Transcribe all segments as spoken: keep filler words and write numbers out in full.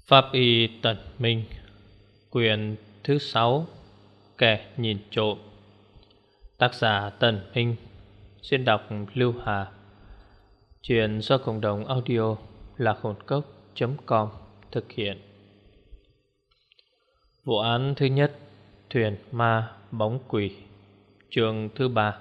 Pháp y tần minh, quyển thứ sáu, kẻ nhìn trộm. Tác giả Tần Minh, diễn đọc Lưu Hà. Chuyện do cộng đồng audio lạc hồn cốc chấm com thực hiện. Vụ án thứ nhất, thuyền ma bóng quỷ, chương thứ ba.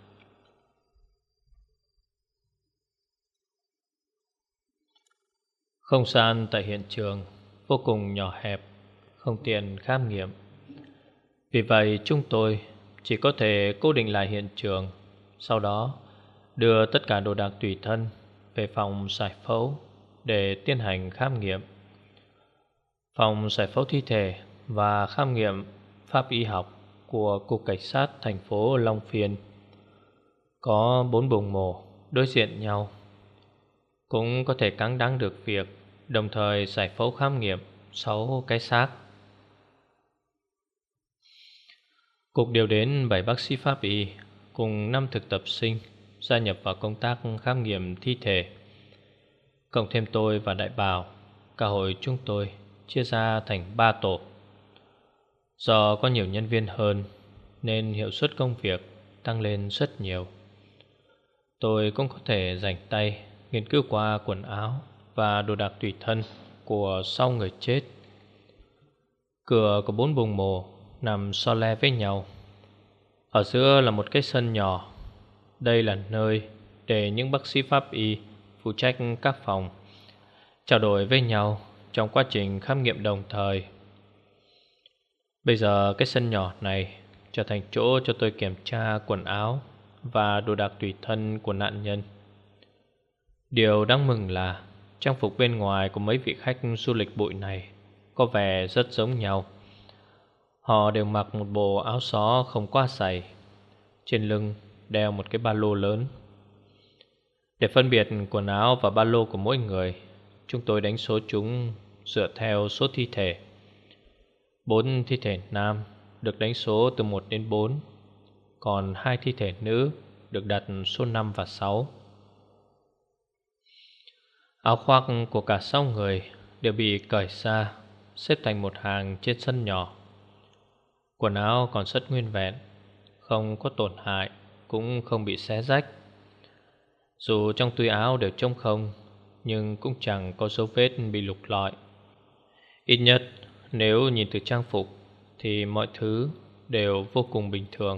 Không gian tại hiện trường vô cùng nhỏ hẹp, không tiện khám nghiệm. Vì vậy chúng tôi chỉ có thể cố định lại hiện trường, sau đó đưa tất cả đồ đạc tùy thân về phòng giải phẫu để tiến hành khám nghiệm. Phòng giải phẫu thi thể và khám nghiệm pháp y học của Cục Cảnh sát thành phố Long Phiên có bốn buồng mổ đối diện nhau, cũng có thể cáng đáng được việc đồng thời giải phẫu khám nghiệm sáu cái xác. Cục điều đến bảy bác sĩ pháp y cùng năm thực tập sinh gia nhập vào công tác khám nghiệm thi thể. Cộng thêm tôi và Đại Bào, cả hội chúng tôi chia ra thành ba tổ. Do có nhiều nhân viên hơn nên hiệu suất công việc tăng lên rất nhiều. Tôi cũng có thể rảnh tay nghiên cứu qua quần áo và đồ đạc tùy thân của sáu người chết. Cửa của bốn buồng mổ nằm so le với nhau. Ở giữa là một cái sân nhỏ. Đây là nơi để những bác sĩ pháp y phụ trách các phòng trao đổi với nhau trong quá trình khám nghiệm đồng thời. Bây giờ cái sân nhỏ này trở thành chỗ cho tôi kiểm tra quần áo và đồ đạc tùy thân của nạn nhân. Điều đáng mừng là trang phục bên ngoài của mấy vị khách du lịch bụi này có vẻ rất giống nhau. Họ đều mặc một bộ áo xó không quá dày, trên lưng đeo một cái ba lô lớn. Để phân biệt quần áo và ba lô của mỗi người, chúng tôi đánh số chúng dựa theo số thi thể. Bốn thi thể nam được đánh số từ một đến bốn, còn hai thi thể nữ được đặt số năm và sáu. Áo khoác của cả sáu người đều bị cởi ra, xếp thành một hàng trên sân nhỏ. Quần áo còn rất nguyên vẹn, không có tổn hại, cũng không bị xé rách. Dù trong túi áo đều trống không, nhưng cũng chẳng có dấu vết bị lục lọi. Ít nhất nếu nhìn từ trang phục thì mọi thứ đều vô cùng bình thường.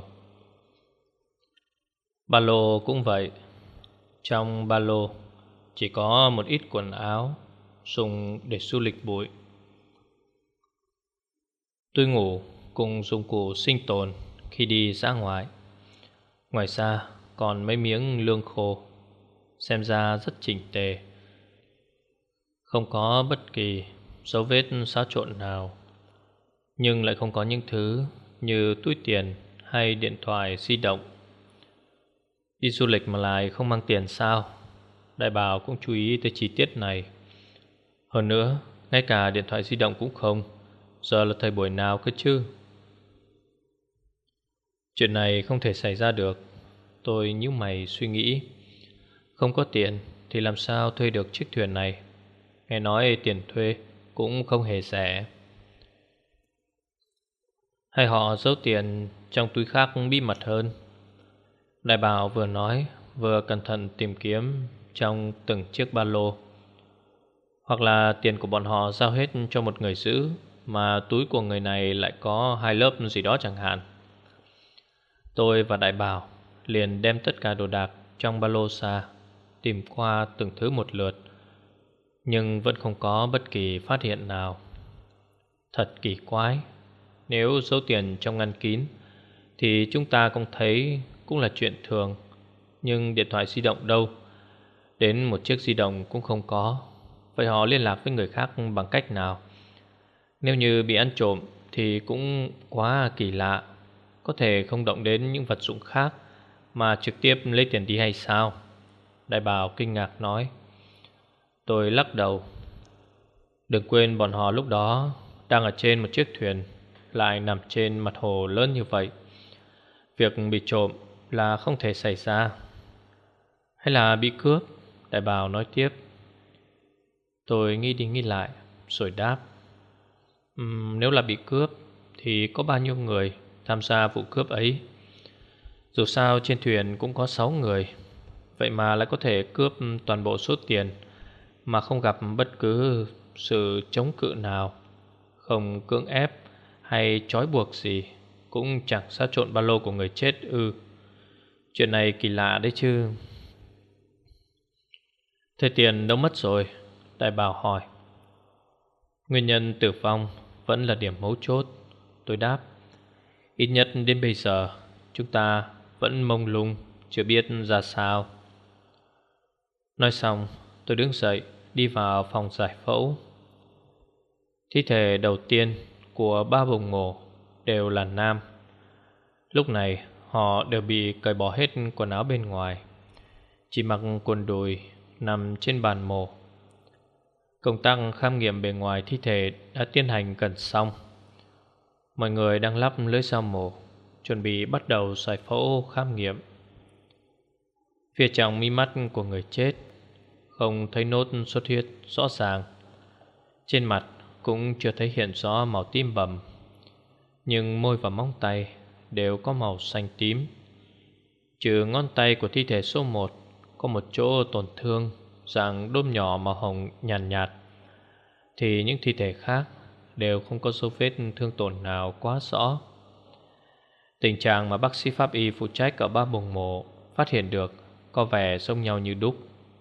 Ba lô cũng vậy. Trong ba lô chỉ có một ít quần áo dùng để du lịch bụi, túi ngủ cùng dụng cụ sinh tồn khi đi ra ngoài. Ngoài ra còn mấy miếng lương khô, xem ra rất chỉnh tề, không có bất kỳ dấu vết xáo trộn nào. Nhưng lại không có những thứ như túi tiền hay điện thoại di động. Đi du lịch mà lại không mang tiền sao? Đại Bào cũng chú ý tới chi tiết này. Hơn nữa, ngay cả điện thoại di động cũng không. Giờ là thời buổi nào cơ chứ? Chuyện này không thể xảy ra được. Tôi nhíu mày suy nghĩ. Không có tiền thì làm sao thuê được chiếc thuyền này? Nghe nói tiền thuê cũng không hề rẻ. Hay họ giấu tiền trong túi khác bí mật hơn? Đại Bào vừa nói vừa cẩn thận tìm kiếm trong từng chiếc ba lô. Hoặc là tiền của bọn họ giao hết cho một người giữ, mà túi của người này lại có hai lớp gì đó chẳng hạn. Tôi và Đại Bào liền đem tất cả đồ đạc trong ba lô ra, tìm qua từng thứ một lượt, nhưng vẫn không có bất kỳ phát hiện nào. Thật kỳ quái. Nếu giấu tiền trong ngăn kín thì chúng ta cũng thấy cũng là chuyện thường. Nhưng điện thoại di động đâu? Đến một chiếc di động cũng không có. Vậy họ liên lạc với người khác bằng cách nào? Nếu như bị ăn trộm thì cũng quá kỳ lạ. Có thể không động đến những vật dụng khác mà trực tiếp lấy tiền đi hay sao? Đại Bào kinh ngạc nói. Tôi lắc đầu. Đừng quên bọn họ lúc đó đang ở trên một chiếc thuyền, lại nằm trên mặt hồ lớn như vậy. Việc bị trộm là không thể xảy ra. Hay là bị cướp? Đại Bào nói tiếp. Tôi nghĩ đi nghĩ lại, rồi đáp: uhm, Nếu là bị cướp thì có bao nhiêu người tham gia vụ cướp ấy? Dù sao trên thuyền cũng có sáu người, vậy mà lại có thể cướp toàn bộ số tiền mà không gặp bất cứ sự chống cự nào, không cưỡng ép hay trói buộc gì, cũng chẳng xáo trộn ba lô của người chết ư? Chuyện này kỳ lạ đấy chứ. Thế tiền đâu mất rồi? Đại Bào hỏi. Nguyên nhân tử vong vẫn là điểm mấu chốt, tôi đáp. Ít nhất đến bây giờ chúng ta vẫn mông lung, chưa biết ra sao. Nói xong tôi đứng dậy đi vào phòng giải phẫu. Thi thể đầu tiên của ba bồng mổ đều là nam. Lúc này họ đều bị cởi bỏ hết quần áo bên ngoài, chỉ mặc quần đùi nằm trên bàn mổ. Công tác khám nghiệm bề ngoài thi thể đã tiến hành gần xong. Mọi người đang lắp lưới dao mổ, chuẩn bị bắt đầu giải phẫu khám nghiệm. Phía trong mi mắt của người chết không thấy nốt xuất huyết rõ ràng, trên mặt cũng chưa thấy hiện rõ màu tím bầm, nhưng môi và móng tay đều có màu xanh tím. Trừ ngón tay của thi thể số một có một chỗ tổn thương dạng đốm nhỏ màu hồng nhàn nhạt, nhạt, thì những thi thể khác đều không có dấu vết thương tổn nào quá rõ. Tình trạng mà bác sĩ pháp y phụ trách ở ba buồng mổ phát hiện được có vẻ giống nhau như đúc.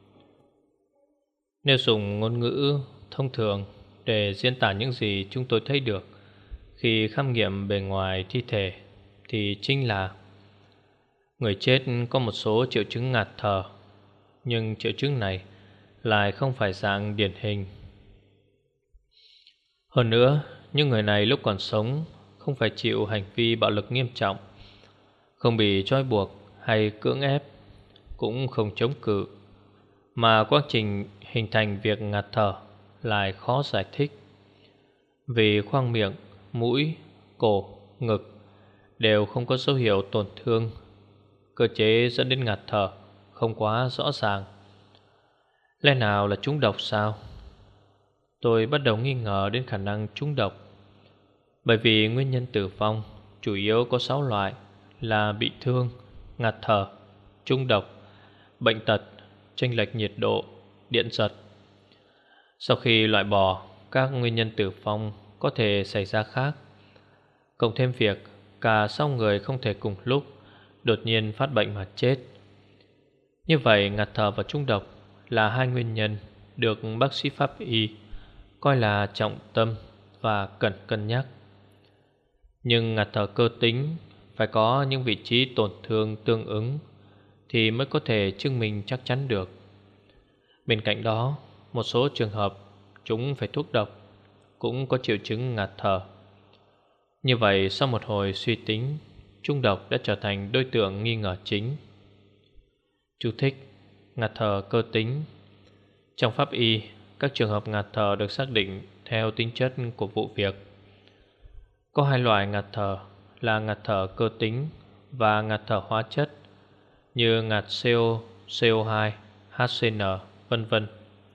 Nếu dùng ngôn ngữ thông thường để diễn tả những gì chúng tôi thấy được khi khám nghiệm bề ngoài thi thể, thì chính là người chết có một số triệu chứng ngạt thở, nhưng triệu chứng này lại không phải dạng điển hình. Hơn nữa, những người này lúc còn sống không phải chịu hành vi bạo lực nghiêm trọng, không bị trói buộc hay cưỡng ép, cũng không chống cự, mà quá trình hình thành việc ngạt thở lại khó giải thích. Vì khoang miệng, mũi, cổ, ngực đều không có dấu hiệu tổn thương, cơ chế dẫn đến ngạt thở không quá rõ ràng. Lẽ nào là trúng độc sao? Tôi bắt đầu nghi ngờ đến khả năng trúng độc, bởi vì nguyên nhân tử vong chủ yếu có sáu loại là bị thương, ngạt thở, trúng độc, bệnh tật, chênh lệch nhiệt độ, điện giật. Sau khi loại bỏ các nguyên nhân tử vong có thể xảy ra khác, cộng thêm việc cả sáu người không thể cùng lúc đột nhiên phát bệnh mà chết, như vậy ngạt thở và trúng độc là hai nguyên nhân được bác sĩ pháp y coi là trọng tâm và cần cân nhắc. Nhưng ngạt thở cơ tính phải có những vị trí tổn thương tương ứng thì mới có thể chứng minh chắc chắn được. Bên cạnh đó, một số trường hợp chúng phải thuốc độc cũng có triệu chứng ngạt thở. Như vậy sau một hồi suy tính, trúng độc đã trở thành đối tượng nghi ngờ chính. Chú thích: ngạt thở cơ tính. Trong pháp y, các trường hợp ngạt thở được xác định theo tính chất của vụ việc. Có hai loại ngạt thở là ngạt thở cơ tính và ngạt thở hóa chất, như ngạt CO, C O hai, H C N, vân vân.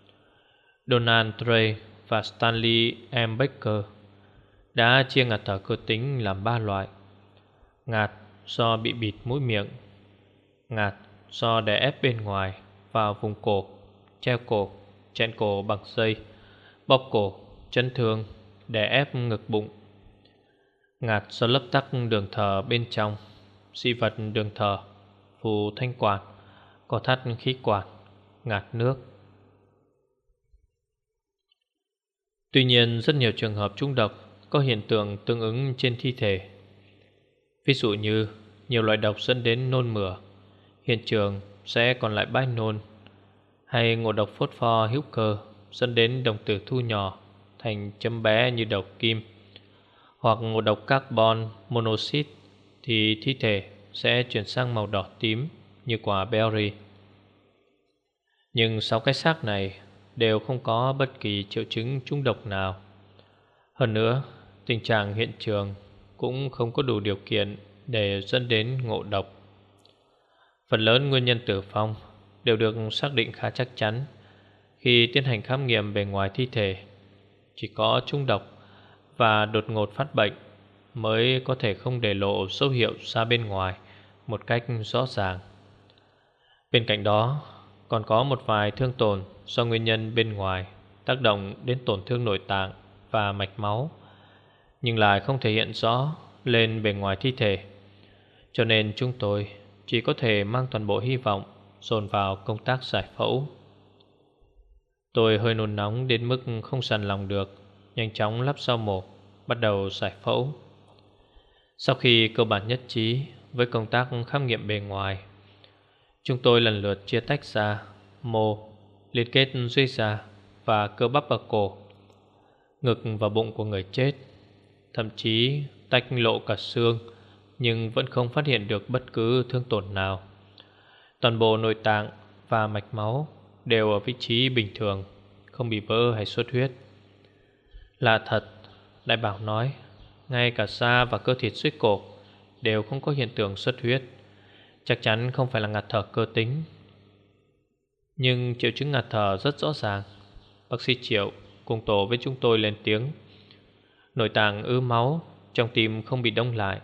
Donald Trey và Stanley M. Baker đã chia ngạt thở cơ tính làm ba loại: ngạt do bị bịt mũi miệng, ngạt do đè ép bên ngoài vào vùng cổ, treo cổ, chèn cổ bằng dây, bóp cổ, chấn thương, đè ép ngực bụng, ngạt do lấp tắc đường thở bên trong, dị vật đường thở, phù thanh quản, co thắt khí quản, ngạt nước. Tuy nhiên, rất nhiều trường hợp trúng độc có hiện tượng tương ứng trên thi thể. Ví dụ như nhiều loại độc dẫn đến nôn mửa, hiện trường sẽ còn lại bãi nôn, hay ngộ độc phốt pho hữu cơ dẫn đến đồng tử thu nhỏ thành chấm bé như đầu kim, hoặc ngộ độc carbon monoxide thì thi thể sẽ chuyển sang màu đỏ tím như quả berry. Nhưng sáu cái xác này đều không có bất kỳ triệu chứng trúng độc nào. Hơn nữa, tình trạng hiện trường cũng không có đủ điều kiện để dẫn đến ngộ độc. Phần lớn nguyên nhân tử vong đều được xác định khá chắc chắn khi tiến hành khám nghiệm bề ngoài thi thể. chỉ có trúng độc và đột ngột phát bệnh mới có thể không để lộ dấu hiệu ra bên ngoài một cách rõ ràng. Bên cạnh đó, còn có một vài thương tổn do nguyên nhân bên ngoài tác động đến tổn thương nội tạng và mạch máu, nhưng lại không thể hiện rõ lên bề ngoài thi thể. Cho nên chúng tôi chỉ có thể mang toàn bộ hy vọng dồn vào công tác giải phẫu. Tôi hơi nôn nóng đến mức không dằn lòng được, nhanh chóng lắp dao mổ, bắt đầu giải phẫu. Sau khi cơ bản nhất trí với công tác khám nghiệm bề ngoài, chúng tôi lần lượt chia tách ra mô, liên kết dưới da và cơ bắp ở cổ, ngực và bụng của người chết. Thậm chí tách lộ cả xương, nhưng vẫn không phát hiện được bất cứ thương tổn nào. Toàn bộ nội tạng và mạch máu đều ở vị trí bình thường, không bị vỡ hay xuất huyết. Lạ thật, đại bảo nói, ngay cả da và cơ thịt dưới cổ đều không có hiện tượng xuất huyết. Chắc chắn không phải là ngạt thở cơ tính. Nhưng triệu chứng ngạt thở rất rõ ràng. Bác sĩ Triệu cùng tổ với chúng tôi lên tiếng. Nội tạng ứ máu, trong tim không bị đông lại.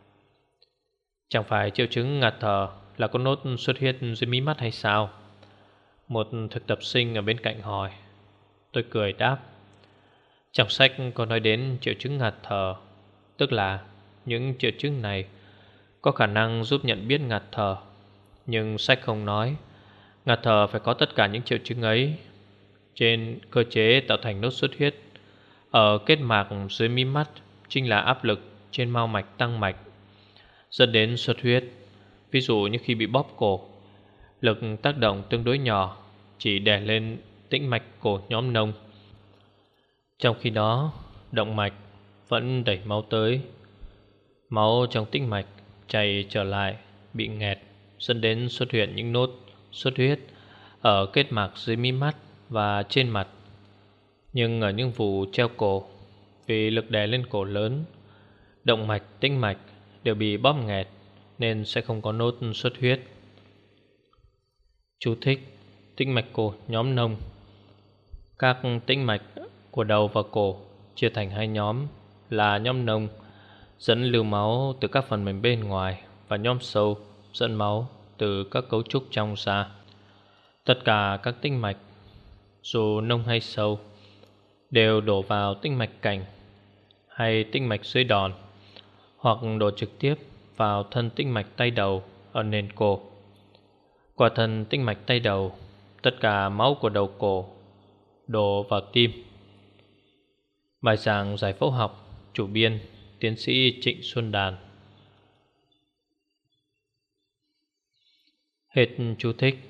Chẳng phải triệu chứng ngạt thở là có nốt xuất huyết dưới mí mắt hay sao? Một thực tập sinh ở bên cạnh hỏi. Tôi cười đáp. Trong sách có nói đến triệu chứng ngạt thở, tức là những triệu chứng này có khả năng giúp nhận biết ngạt thở. Nhưng sách không nói ngạt thở phải có tất cả những triệu chứng ấy. Trên cơ chế tạo thành nốt xuất huyết ở kết mạc dưới mí mắt chính là áp lực trên mao mạch tăng mạch dẫn đến xuất huyết. Ví dụ như khi bị bóp cổ, lực tác động tương đối nhỏ, chỉ đè lên tĩnh mạch cổ nhóm nông. Trong khi đó, động mạch vẫn đẩy máu tới. Máu trong tĩnh mạch chảy trở lại, bị nghẹt, dẫn đến xuất hiện những nốt xuất huyết ở kết mạc dưới mí mắt và trên mặt. Nhưng ở những vụ treo cổ, vì lực đè lên cổ lớn, động mạch, tĩnh mạch đều bị bóp nghẹt nên sẽ không có nốt xuất huyết. Chú thích: tĩnh mạch cổ nhóm nông. Các tĩnh mạch của đầu và cổ chia thành hai nhóm là nhóm nông dẫn lưu máu từ các phần mềm bên ngoài và nhóm sâu dẫn máu từ các cấu trúc trong da. Tất cả các tĩnh mạch, dù nông hay sâu, đều đổ vào tĩnh mạch cảnh hay tĩnh mạch dưới đòn, hoặc đổ trực tiếp vào thân tĩnh mạch tay đầu ở nền cổ. Qua thân tĩnh mạch tay đầu, tất cả máu của đầu cổ đổ vào tim. Bài giảng giải phẫu học, chủ biên tiến sĩ Trịnh Xuân Đàn. Hết chú thích.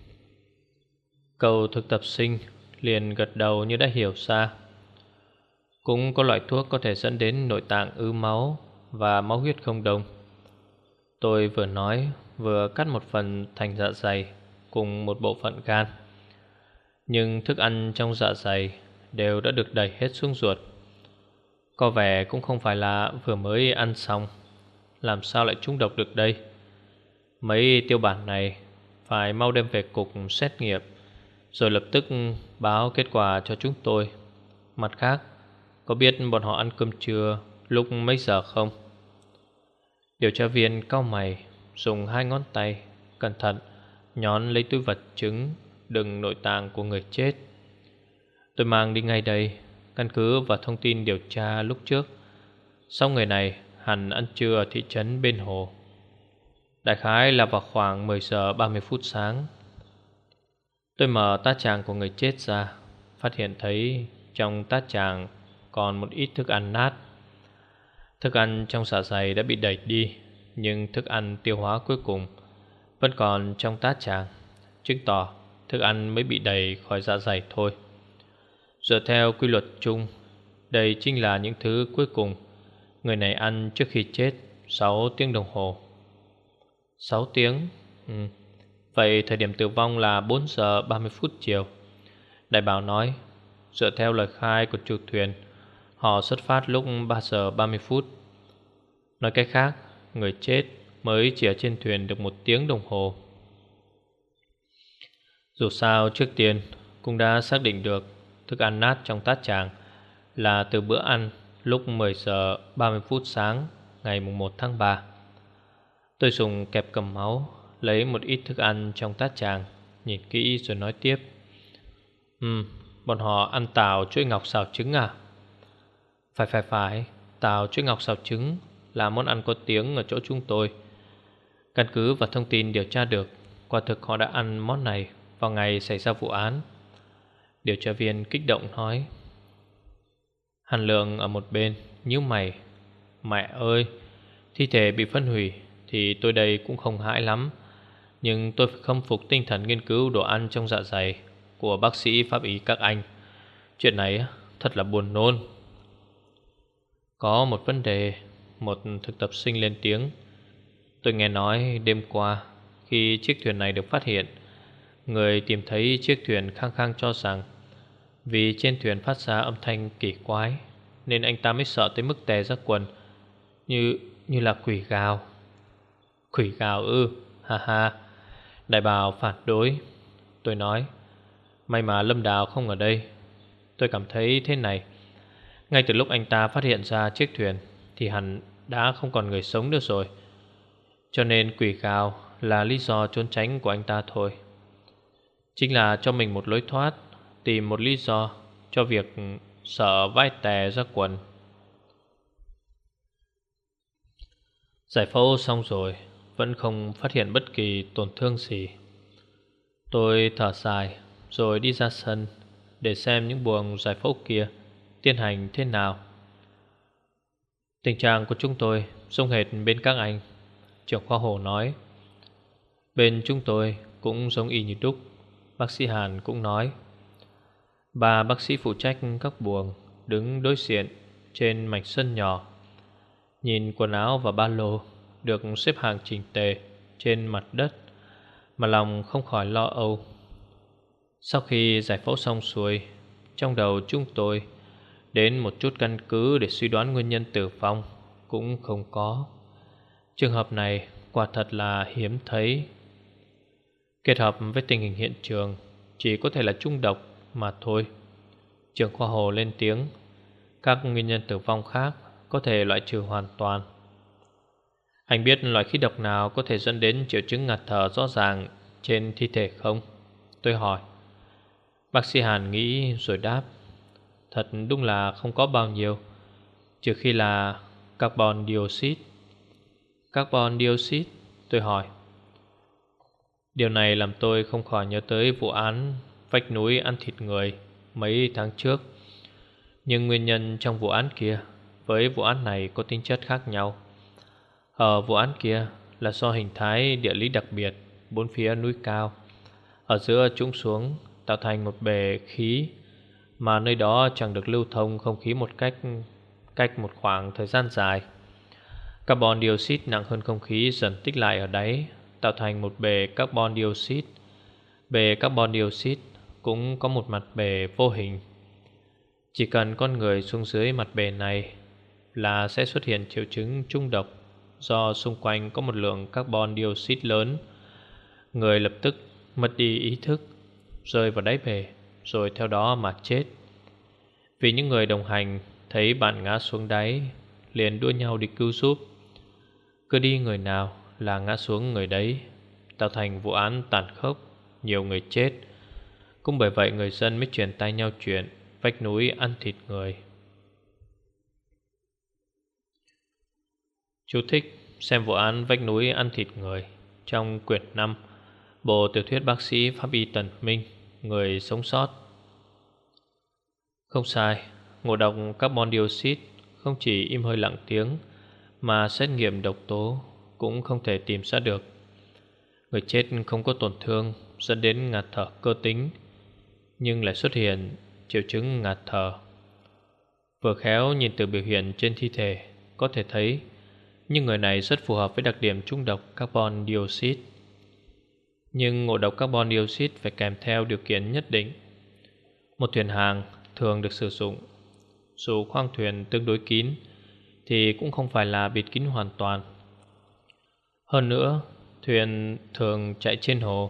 Cậu thực tập sinh liền gật đầu như đã hiểu ra. Cũng có loại thuốc có thể dẫn đến nội tạng ứ máu và máu huyết không đồng. Tôi vừa nói vừa cắt một phần thành dạ dày cùng một bộ phận gan. Nhưng thức ăn trong dạ dày đều đã được đẩy hết xuống ruột. Có vẻ cũng không phải là vừa mới ăn xong. Làm sao lại trúng độc được đây? Mấy tiêu bản này phải mau đem về cục xét nghiệm, rồi lập tức báo kết quả cho chúng tôi. Mặt khác, có biết bọn họ ăn cơm trưa lúc mấy giờ không? Điều tra viên cau mày, dùng hai ngón tay cẩn thận nhón lấy túi vật chứng đựng nội tạng của người chết. Tôi mang đi ngay đây. Căn cứ vào thông tin điều tra lúc trước, sáu người này hẳn ăn trưa ở thị trấn bên hồ. Đại khái là vào khoảng mười giờ ba mươi phút sáng. Tôi mở tát tràng của người chết ra, phát hiện thấy trong tát tràng còn một ít thức ăn nát. Thức ăn trong dạ dày đã bị đẩy đi, nhưng thức ăn tiêu hóa cuối cùng vẫn còn trong tát tràng, chứng tỏ thức ăn mới bị đẩy khỏi dạ dày thôi. Dựa theo quy luật chung, đây chính là những thứ cuối cùng người này ăn trước khi chết sáu tiếng đồng hồ. Sáu tiếng? Ừ. Vậy thời điểm tử vong là bốn giờ ba mươi phút chiều. Đại bảo nói, dựa theo lời khai của chủ thuyền, họ xuất phát lúc ba giờ ba mươi phút. Nói cách khác, người chết mới chỉ ở trên thuyền được một tiếng đồng hồ. Dù sao trước tiên cũng đã xác định được thức ăn nát trong tát tràng là từ bữa ăn lúc mười giờ ba mươi phút sáng ngày mùng một tháng ba. Tôi dùng kẹp cầm máu lấy một ít thức ăn trong tát chàng, nhìn kỹ rồi nói tiếp. Ừm, bọn họ ăn tàu chuỗi ngọc xào trứng à? Phải phải phải, tàu chuỗi ngọc xào trứng là món ăn có tiếng ở chỗ chúng tôi. Căn cứ vào thông tin điều tra được, quả thực họ đã ăn món này vào ngày xảy ra vụ án. Điều tra viên kích động nói. Hàn Lượng ở một bên nhíu mày. Mẹ ơi, thi thể bị phân hủy thì tôi đây cũng không hãi lắm, nhưng tôi phải khâm phục tinh thần nghiên cứu đồ ăn trong dạ dày của bác sĩ pháp y các anh. Chuyện này thật là buồn nôn. Có một vấn đề, một thực tập sinh lên tiếng. Tôi nghe nói đêm qua khi chiếc thuyền này được phát hiện, người tìm thấy chiếc thuyền khăng khăng cho rằng vì trên thuyền phát ra âm thanh kỳ quái nên anh ta mới sợ tới mức tè ra quần, Như như là quỷ gào. Quỷ gào ư? Ha ha. Đại bào phản đối. Tôi nói, may mà Lâm Đào không ở đây. Tôi cảm thấy thế này, ngay từ lúc anh ta phát hiện ra chiếc thuyền thì hẳn đã không còn người sống nữa rồi. Cho nên quỷ gào là lý do trốn tránh của anh ta thôi. Chính là cho mình một lối thoát, tìm một lý do cho việc sợ vai tè ra quần. Giải phẫu xong rồi, vẫn không phát hiện bất kỳ tổn thương gì. Tôi thở dài rồi đi ra sân để xem những buồng giải phẫu kia tiến hành thế nào. Tình trạng của chúng tôi giống hệt bên các anh, trưởng khoa Hồ nói. Bên chúng tôi cũng giống y như đúc, bác sĩ Hàn cũng nói. Ba bác sĩ phụ trách các buồng đứng đối diện trên mảnh sân nhỏ, nhìn quần áo và ba lô được xếp hàng chỉnh tề trên mặt đất mà lòng không khỏi lo âu. Sau khi giải phẫu xong xuôi, trong đầu chúng tôi đến một chút căn cứ để suy đoán nguyên nhân tử vong cũng không có. Trường hợp này quả thật là hiếm thấy. Kết hợp với tình hình hiện trường, chỉ có thể là trung độc mà thôi. Trưởng khoa Hồ lên tiếng. Các nguyên nhân tử vong khác có thể loại trừ hoàn toàn. Anh biết loại khí độc nào có thể dẫn đến triệu chứng ngạt thở rõ ràng trên thi thể không? Tôi hỏi. Bác sĩ Hàn nghĩ rồi đáp. Thật đúng là không có bao nhiêu, trừ khi là carbon dioxide. Carbon dioxide? Tôi hỏi. Điều này làm tôi không khỏi nhớ tới vụ án vách núi ăn thịt người mấy tháng trước. Nhưng nguyên nhân trong vụ án kia với vụ án này có tính chất khác nhau. Ở vụ án kia là do hình thái địa lý đặc biệt, bốn phía núi cao, ở giữa trũng xuống tạo thành một bể khí, mà nơi đó chẳng được lưu thông không khí một cách cách một khoảng thời gian dài. Carbon dioxide nặng hơn không khí dần tích lại ở đáy, tạo thành một bể carbon dioxide. Bể carbon dioxide cũng có một mặt bể vô hình. Chỉ cần con người xuống dưới mặt bể này là sẽ xuất hiện triệu chứng trung độc, do xung quanh có một lượng carbon dioxide lớn. Người lập tức mất đi ý thức, rơi vào đáy bể, rồi theo đó mà chết. Vì những người đồng hành thấy bạn ngã xuống đáy, liền đua nhau đi cứu giúp. Cứ đi người nào là ngã xuống người đấy, tạo thành vụ án tàn khốc, nhiều người chết. Cũng bởi vậy người dân mới truyền tay nhau chuyện vách núi ăn thịt người. Chú thích xem vụ án vách núi ăn thịt người trong quyển năm bộ tiểu thuyết bác sĩ pháp y Tần Minh, Người sống sót. Không sai, ngộ độc carbon dioxide không chỉ im hơi lặng tiếng, mà xét nghiệm độc tố cũng không thể tìm ra được. Người chết không có tổn thương dẫn đến ngạt thở cơ tính, nhưng lại xuất hiện triệu chứng ngạt thở. Vừa khéo nhìn từ biểu hiện trên thi thể có thể thấy nhưng người này rất phù hợp với đặc điểm trung độc carbon dioxide. Nhưng ngộ độc carbon dioxide phải kèm theo điều kiện nhất định. Một thuyền hàng thường được sử dụng, dù khoang thuyền tương đối kín thì cũng không phải là bịt kín hoàn toàn. Hơn nữa, thuyền thường chạy trên hồ,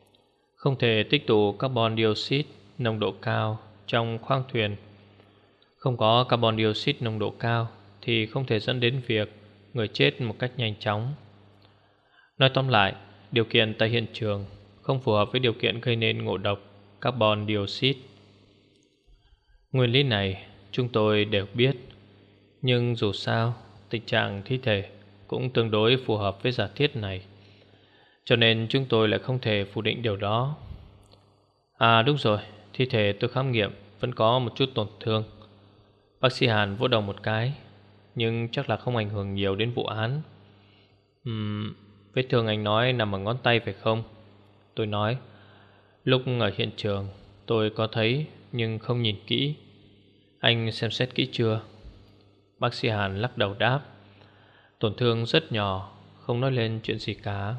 không thể tích tụ carbon dioxide nồng độ cao trong khoang thuyền. Không có carbon dioxide nồng độ cao thì không thể dẫn đến việc người chết một cách nhanh chóng. Nói tóm lại, điều kiện tại hiện trường không phù hợp với điều kiện gây nên ngộ độc carbon dioxide. Nguyên lý này chúng tôi đều biết, nhưng dù sao tình trạng thi thể cũng tương đối phù hợp với giả thiết này, cho nên chúng tôi lại không thể phủ định điều đó. À đúng rồi, thi thể tôi khám nghiệm vẫn có một chút tổn thương. Bác sĩ Hàn vỗ đầu một cái, nhưng chắc là không ảnh hưởng nhiều đến vụ án. Ừm, vết thương anh nói nằm ở ngón tay phải không? Tôi nói. Lúc ở hiện trường tôi có thấy nhưng không nhìn kỹ. Anh xem xét kỹ chưa? Bác sĩ Hàn lắc đầu đáp. Tổn thương rất nhỏ, không nói lên chuyện gì cả.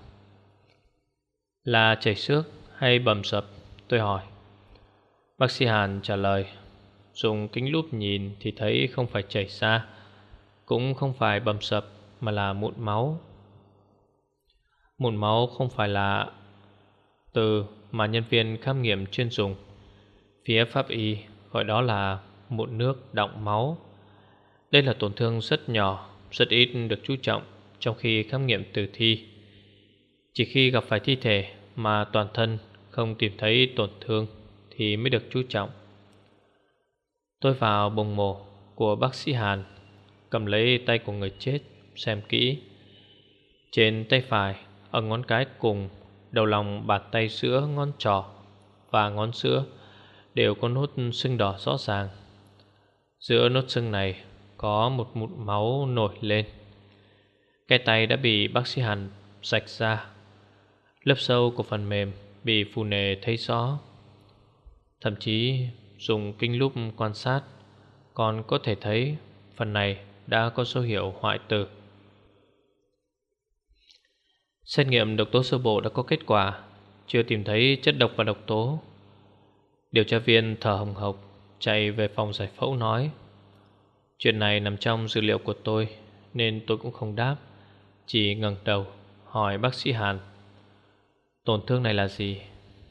Là chảy xước hay bầm dập? Tôi hỏi. Bác sĩ Hàn trả lời. Dùng kính lúp nhìn thì thấy không phải chảy ra, cũng không phải bầm dập, mà là mụn máu. Mụn máu không phải là từ mà nhân viên khám nghiệm chuyên dùng. Phía pháp y gọi đó là mụn nước đọng máu. Đây là tổn thương rất nhỏ, rất ít được chú trọng trong khi khám nghiệm tử thi. Chỉ khi gặp phải thi thể mà toàn thân không tìm thấy tổn thương thì mới được chú trọng. Tôi vào buồng mổ của bác sĩ Hàn, cầm lấy tay của người chết xem kỹ. Trên tay phải, ở ngón cái cùng, đầu lòng bàn tay giữa ngón trỏ và ngón giữa đều có nốt sưng đỏ rõ ràng. Giữa nốt sưng này có một mụn máu nổi lên. Cái tay đã bị bác sĩ Hàn rạch ra. Lớp sâu của phần mềm bị phù nề thấy rõ. Thậm chí dùng kính lúp quan sát còn có thể thấy phần này đã có dấu hiệu hoại tử. Xét nghiệm độc tố sơ bộ đã có kết quả, chưa tìm thấy chất độc và độc tố. Điều tra viên thở hồng hộc chạy về phòng giải phẫu nói. Chuyện này nằm trong dữ liệu của tôi, nên tôi cũng không đáp, chỉ ngẩng đầu hỏi bác sĩ Hàn. Tổn thương này là gì?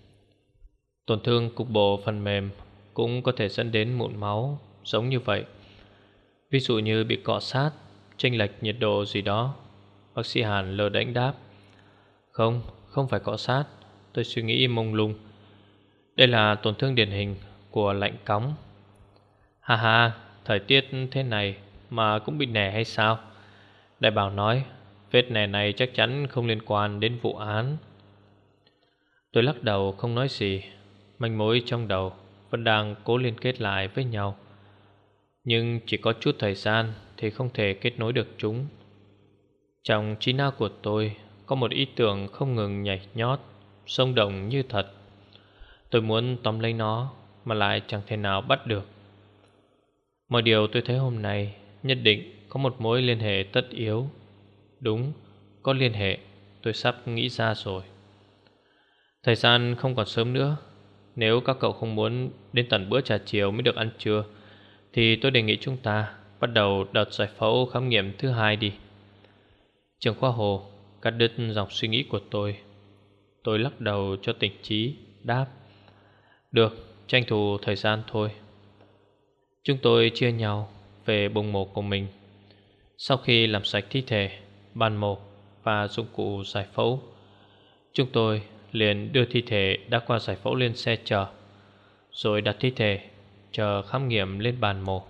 Tổn thương cục bộ phần mềm cũng có thể dẫn đến mụn máu giống như vậy. Ví dụ như bị cọ sát, chênh lệch nhiệt độ gì đó. Bác sĩ Hàn lơ đễnh đáp. Không, không phải cọ sát. Tôi suy nghĩ mông lung. Đây là tổn thương điển hình của lạnh cóng. Ha ha, thời tiết thế này mà cũng bị nẻ hay sao? Đại bảo nói, vết nẻ này chắc chắn không liên quan đến vụ án. Tôi lắc đầu không nói gì. Manh mối trong đầu vẫn đang cố liên kết lại với nhau, nhưng chỉ có chút thời gian thì không thể kết nối được chúng. Trong trí não của tôi có một ý tưởng không ngừng nhảy nhót, xông động như thật. Tôi muốn tóm lấy nó mà lại chẳng thể nào bắt được. Mọi điều tôi thấy hôm nay nhất định có một mối liên hệ tất yếu. Đúng, có liên hệ, tôi sắp nghĩ ra rồi. Thời gian không còn sớm nữa. Nếu các cậu không muốn đến tận bữa trà chiều mới được ăn trưa, thì tôi đề nghị chúng ta bắt đầu đợt giải phẫu khám nghiệm thứ hai đi. Trưởng khoa Hồ cắt đứt dòng suy nghĩ của tôi. Tôi lắc đầu cho tỉnh trí, đáp. Được, tranh thủ thời gian thôi. Chúng tôi chia nhau về buồng mổ của mình. Sau khi làm sạch thi thể, bàn mổ và dụng cụ giải phẫu, chúng tôi liền đưa thi thể đã qua giải phẫu lên xe chở, rồi đặt thi thể chờ khám nghiệm lên bàn mổ.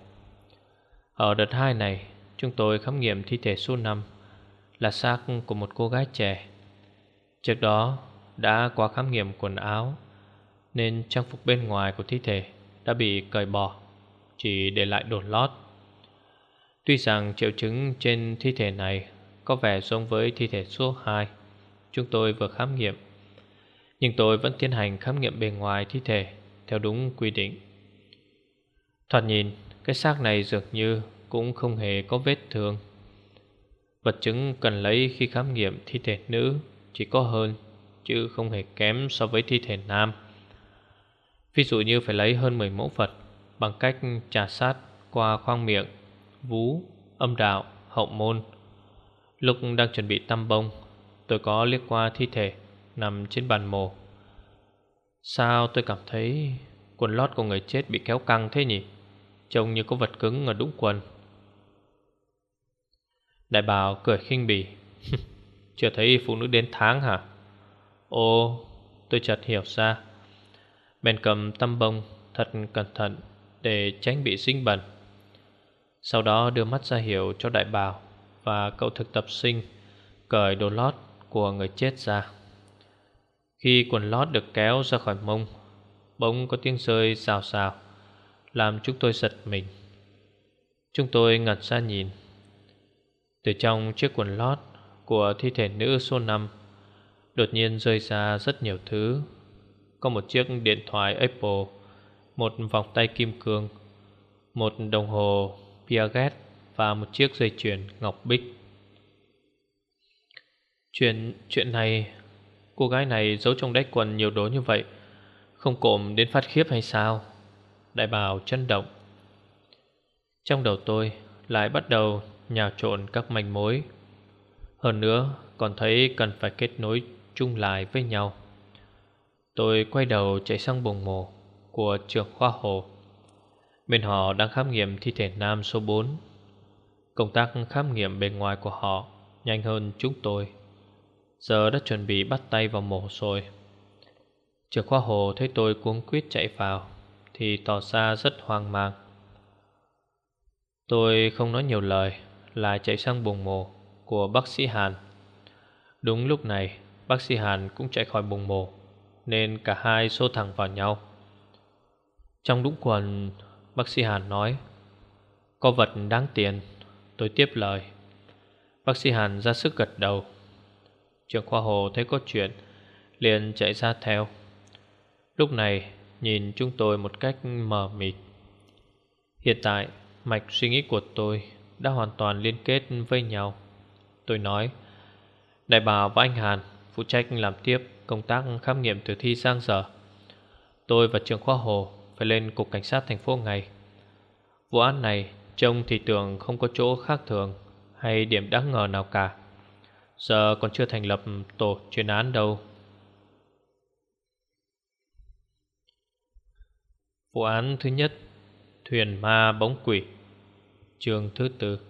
Ở đợt hai này, chúng tôi khám nghiệm thi thể số năm, là xác của một cô gái trẻ. Trước đó đã qua khám nghiệm quần áo, nên trang phục bên ngoài của thi thể đã bị cởi bỏ, chỉ để lại đổ lót. Tuy rằng triệu chứng trên thi thể này có vẻ giống với thi thể số hai chúng tôi vừa khám nghiệm, nhưng tôi vẫn tiến hành khám nghiệm bề ngoài thi thể theo đúng quy định. Thoạt nhìn, cái xác này dường như cũng không hề có vết thương. Vật chứng cần lấy khi khám nghiệm thi thể nữ chỉ có hơn, chứ không hề kém so với thi thể nam. Ví dụ như phải lấy hơn mười mẫu vật bằng cách trà sát qua khoang miệng, vú, âm đạo, hậu môn. Lúc đang chuẩn bị tăm bông, tôi có liếc qua thi thể nằm trên bàn mổ. Sao tôi cảm thấy quần lót của người chết bị kéo căng thế nhỉ? trông như có vật cứng ở đũng quần. Đại bào cười khinh bỉ. Chưa thấy phụ nữ đến tháng hả? Ồ, tôi chợt hiểu ra. Bèn cầm tăm bông thật cẩn thận để tránh bị dính bẩn. Sau đó đưa mắt ra hiệu cho đại bào và cậu thực tập sinh cởi đồ lót của người chết ra. Khi quần lót được kéo ra khỏi mông, bỗng có tiếng rơi xào xào, làm chúng tôi giật mình. Chúng tôi ngẩn ra nhìn. Từ trong chiếc quần lót của thi thể nữ số năm đột nhiên rơi ra rất nhiều thứ. Có một chiếc điện thoại Apple, một vòng tay kim cương, một đồng hồ Piaget và một chiếc dây chuyền ngọc bích. Chuyện chuyện này, cô gái này giấu trong đáy quần nhiều đồ như vậy, không cộm đến phát khiếp hay sao? Đại bào chấn động. Trong đầu tôi lại bắt đầu nhào trộn các manh mối. Hơn nữa còn thấy cần phải kết nối chung lại với nhau. Tôi quay đầu chạy sang buồng mổ của trưởng khoa Hồ. Bên họ đang khám nghiệm thi thể nam số bốn. Công tác khám nghiệm bề ngoài của họ nhanh hơn chúng tôi. Giờ đã chuẩn bị bắt tay vào mổ rồi. Trưởng khoa Hồ thấy tôi cuống quýt chạy vào thì tỏ ra rất hoang mang. Tôi không nói nhiều lời, lại chạy sang buồng mổ của bác sĩ Hàn. Đúng lúc này bác sĩ Hàn cũng chạy khỏi buồng mổ, nên cả hai xô thẳng vào nhau. Trong đũng quần, bác sĩ Hàn nói: "Có vật đáng tiền." Tôi tiếp lời. Bác sĩ Hàn ra sức gật đầu. Trưởng khoa Hồ thấy có chuyện liền chạy ra theo. Lúc này nhìn chúng tôi một cách mờ mịt. Hiện tại mạch suy nghĩ của tôi đã hoàn toàn liên kết với nhau. Tôi nói: "Đại bào và anh Hàn phụ trách làm tiếp công tác khám nghiệm tử thi giang dở. Tôi và trưởng khoa Hồ phải lên cục cảnh sát thành phố ngay. Vụ án này trông thì tưởng không có chỗ khác thường hay điểm đáng ngờ nào cả. Giờ còn chưa thành lập tổ chuyên án đâu." Vụ án thứ nhất: Thuyền ma bóng quỷ. Chương thứ tư.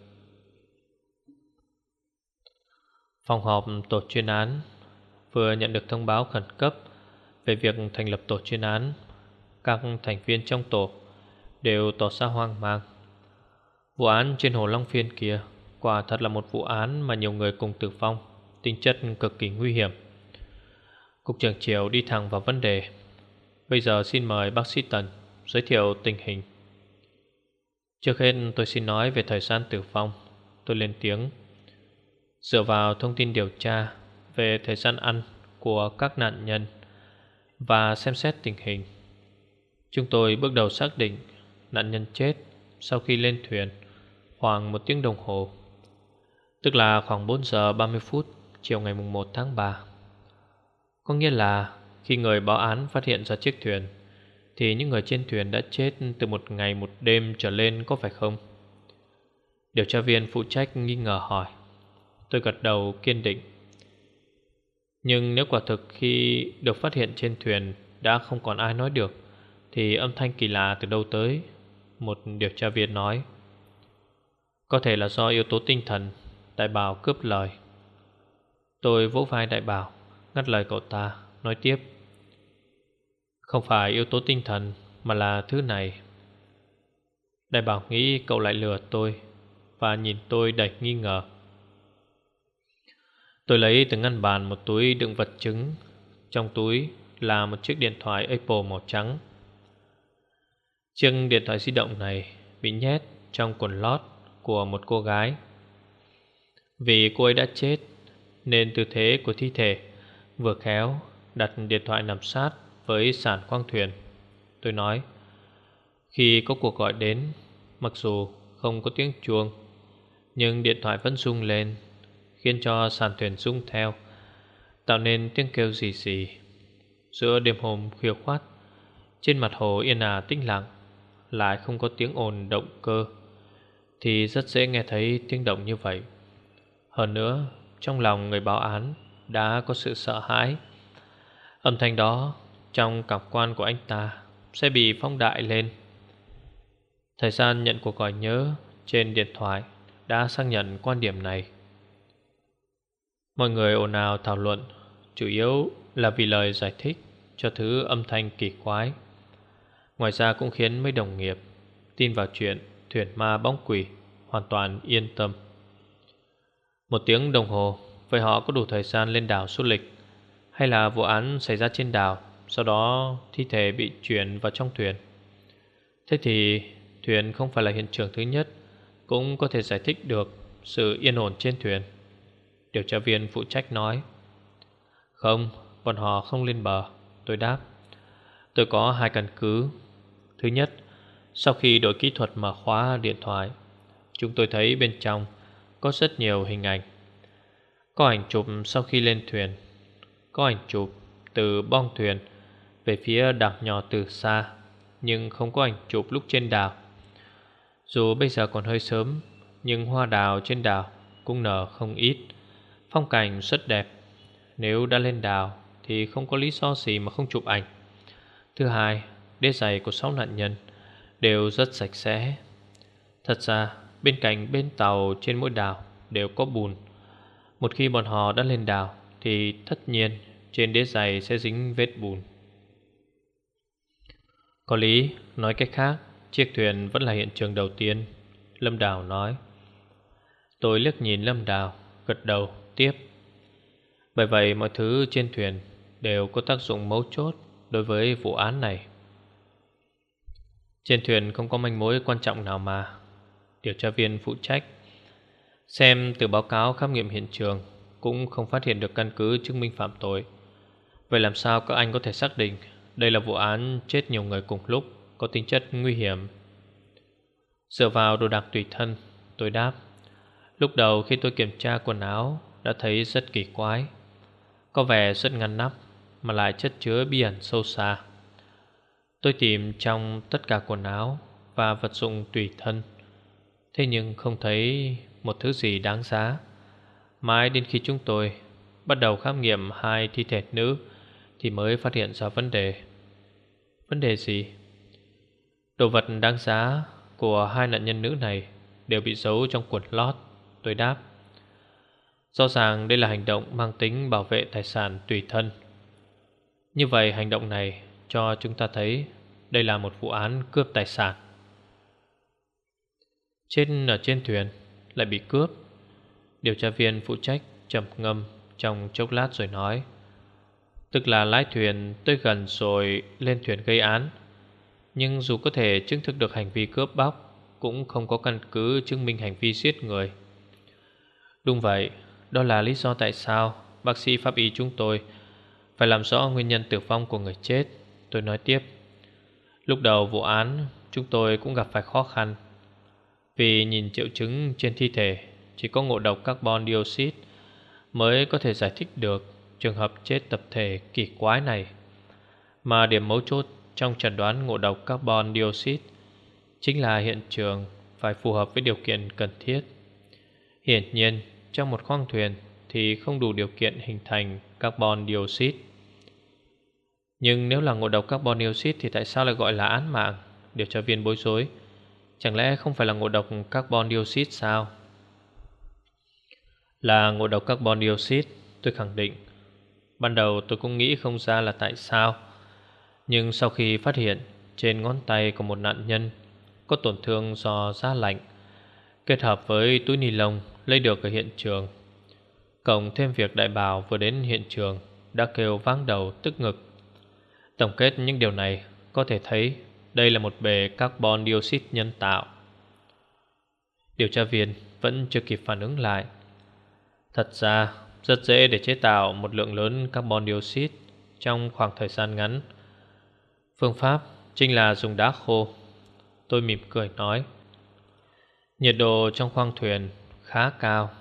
Phòng họp tổ chuyên án vừa nhận được thông báo khẩn cấp về việc thành lập tổ chuyên án. Các thành viên trong tổ đều tỏ ra hoang mang. Vụ án trên hồ Long Phiên kia quả thật là một vụ án mà nhiều người cùng tử vong, tính chất cực kỳ nguy hiểm. Cục trưởng Triều đi thẳng vào vấn đề. Bây giờ xin mời bác sĩ Tần giới thiệu tình hình. Trước hết tôi xin nói về thời gian tử vong. Tôi lên tiếng. Dựa vào thông tin điều tra về thời gian ăn của các nạn nhân và xem xét tình hình, chúng tôi bước đầu xác định nạn nhân chết sau khi lên thuyền khoảng một tiếng đồng hồ, tức là khoảng bốn giờ ba mươi phút chiều ngày một tháng ba. Có nghĩa là khi người báo án phát hiện ra chiếc thuyền thì những người trên thuyền đã chết từ một ngày một đêm trở lên, có phải không? Điều tra viên phụ trách nghi ngờ hỏi. Tôi gật đầu kiên định. Nhưng nếu quả thực khi được phát hiện trên thuyền đã không còn ai nói được, thì âm thanh kỳ lạ từ đâu tới? Một điều tra viên nói. Có thể là do yếu tố tinh thần. Đại bào cướp lời. Tôi vỗ vai đại bào, ngắt lời cậu ta, nói tiếp. Không phải yếu tố tinh thần, mà là thứ này. Đại bào nghĩ cậu lại lừa tôi và nhìn tôi đầy nghi ngờ. Tôi lấy từ ngăn bàn một túi đựng vật chứng. Trong túi là một chiếc điện thoại Apple màu trắng. Chiếc điện thoại di động này bị nhét trong quần lót của một cô gái. Vì cô ấy đã chết nên tư thế của thi thể vừa khéo đặt điện thoại nằm sát với sàn khoang thuyền. Tôi nói. Khi có cuộc gọi đến, mặc dù không có tiếng chuông, nhưng điện thoại vẫn rung lên, khiến cho sàn thuyền rung theo, tạo nên tiếng kêu rì rì. Giữa đêm hôm khuya khoắt, trên mặt hồ yên ả tĩnh lặng, lại không có tiếng ồn động cơ, thì rất dễ nghe thấy tiếng động như vậy. Hơn nữa, trong lòng người báo án đã có sự sợ hãi. Âm thanh đó trong cảm quan của anh ta sẽ bị phóng đại lên. Thời gian nhận cuộc gọi nhớ trên điện thoại đã xác nhận quan điểm này. Mọi người ồn ào thảo luận, chủ yếu là vì lời giải thích cho thứ âm thanh kỳ quái. Ngoài ra cũng khiến mấy đồng nghiệp tin vào chuyện thuyền ma bóng quỷ hoàn toàn yên tâm. Một tiếng đồng hồ, vậy họ có đủ thời gian lên đảo du lịch, hay là vụ án xảy ra trên đảo, sau đó thi thể bị chuyển vào trong thuyền? Thế thì thuyền không phải là hiện trường thứ nhất, cũng có thể giải thích được sự yên ổn trên thuyền. Điều tra viên phụ trách nói. Không, bọn họ không lên bờ. Tôi đáp. Tôi có hai căn cứ. Thứ nhất, sau khi đổi kỹ thuật mở khóa điện thoại, chúng tôi thấy bên trong có rất nhiều hình ảnh. Có ảnh chụp sau khi lên thuyền, có ảnh chụp từ bong thuyền về phía đảo nhỏ từ xa, nhưng không có ảnh chụp lúc trên đảo. Dù bây giờ còn hơi sớm, nhưng hoa đào trên đảo cũng nở không ít, phong cảnh rất đẹp. Nếu đã lên đảo thì không có lý do gì mà không chụp ảnh. Thứ hai, đế giày của sáu nạn nhân đều rất sạch sẽ. Thật ra bên cạnh bên tàu trên mỗi đảo đều có bùn. Một khi bọn họ đã lên đảo thì tất nhiên trên đế giày sẽ dính vết bùn. Có lý, nói cách khác, chiếc thuyền vẫn là hiện trường đầu tiên, Lâm Đào nói. Tôi liếc nhìn Lâm Đào, gật đầu, tiếp. Bởi vậy mọi thứ trên thuyền đều có tác dụng mấu chốt đối với vụ án này. Trên thuyền không có manh mối quan trọng nào mà. Điều tra viên phụ trách. Xem từ báo cáo khám nghiệm hiện trường cũng không phát hiện được căn cứ chứng minh phạm tội. Vậy làm sao các anh có thể xác định đây là vụ án chết nhiều người cùng lúc, có tính chất nguy hiểm? Dựa vào đồ đạc tùy thân, tôi đáp. Lúc đầu khi tôi kiểm tra quần áo đã thấy rất kỳ quái. Có vẻ rất ngăn nắp mà lại chất chứa bí ẩn sâu xa. Tôi tìm trong tất cả quần áo và vật dụng tùy thân, thế nhưng không thấy một thứ gì đáng giá. Mãi đến khi chúng tôi bắt đầu khám nghiệm hai thi thể nữ thì mới phát hiện ra vấn đề. Vấn đề gì? Đồ vật đáng giá của hai nạn nhân nữ này đều bị giấu trong quần lót, tôi đáp. Rõ ràng đây là hành động mang tính bảo vệ tài sản tùy thân. Như vậy hành động này cho chúng ta thấy đây là một vụ án cướp tài sản. Trên ở trên thuyền lại bị cướp. Điều tra viên phụ trách trầm ngâm trong chốc lát rồi nói. Tức là lái thuyền tới gần rồi lên thuyền gây án. Nhưng dù có thể chứng thực được hành vi cướp bóc, cũng không có căn cứ chứng minh hành vi giết người. Đúng vậy, đó là lý do tại sao bác sĩ pháp y chúng tôi phải làm rõ nguyên nhân tử vong của người chết, tôi nói tiếp. Lúc đầu vụ án chúng tôi cũng gặp phải khó khăn. Vì nhìn triệu chứng trên thi thể chỉ có ngộ độc carbon dioxide mới có thể giải thích được trường hợp chết tập thể kỳ quái này. Mà điểm mấu chốt trong chẩn đoán ngộ độc carbon dioxide chính là hiện trường phải phù hợp với điều kiện cần thiết. Hiển nhiên, trong một khoang thuyền thì không đủ điều kiện hình thành carbon dioxide. Nhưng nếu là ngộ độc carbon dioxide thì tại sao lại gọi là án mạng? Điều tra viên bối rối. Chẳng lẽ không phải là ngộ độc carbon dioxide sao? Là ngộ độc carbon dioxide, tôi khẳng định. Ban đầu tôi cũng nghĩ không ra là tại sao. Nhưng sau khi phát hiện trên ngón tay của một nạn nhân có tổn thương do giá lạnh, kết hợp với túi ni lông lấy được ở hiện trường, cộng thêm việc đại bào vừa đến hiện trường đã kêu váng đầu tức ngực, tổng kết những điều này có thể thấy đây là một bể carbon dioxide nhân tạo. Điều tra viên vẫn chưa kịp phản ứng lại. Thật ra rất dễ để chế tạo một lượng lớn carbon dioxide trong khoảng thời gian ngắn. Phương pháp chính là dùng đá khô. Tôi mỉm cười nói. Nhiệt độ trong khoang thuyền khá cao.